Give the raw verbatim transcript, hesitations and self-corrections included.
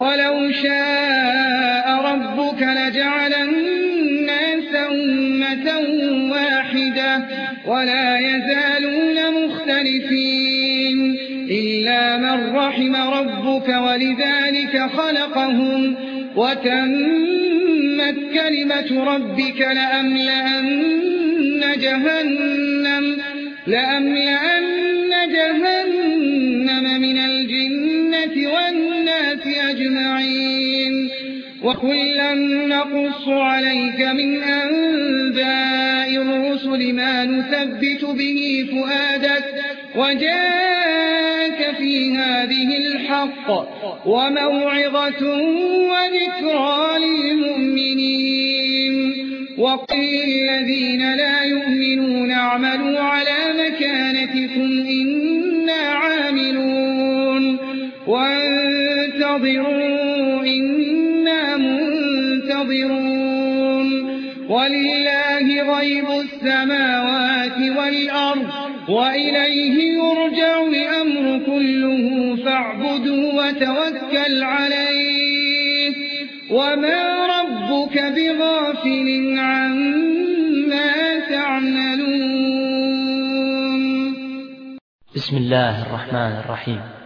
ولو شاء ربك لجعل الناس أمة واحدة ولا يزالون مختلفين إلا من رحم ربك ولذلك خلقهم وتمت كلمة ربك لأملأن جهنم لأملأن جهنم من الجنة والناس أجمعين وكلا نقص عليك من أنباء الرسل ما نثبت به فؤادك وجاءك في هذه الحق وموعظة وذكرى للمؤمنين وقل للذين لا يؤمنون اعملوا على مكانتكم إنا عاملون وانتظروا إنا منتظرون ولله غيب السماوات والأرض وإليه يرجع الأمر كله فاعبده وتوكل عليه وما ربك بغافل عما تعملون. بسم الله الرحمن الرحيم.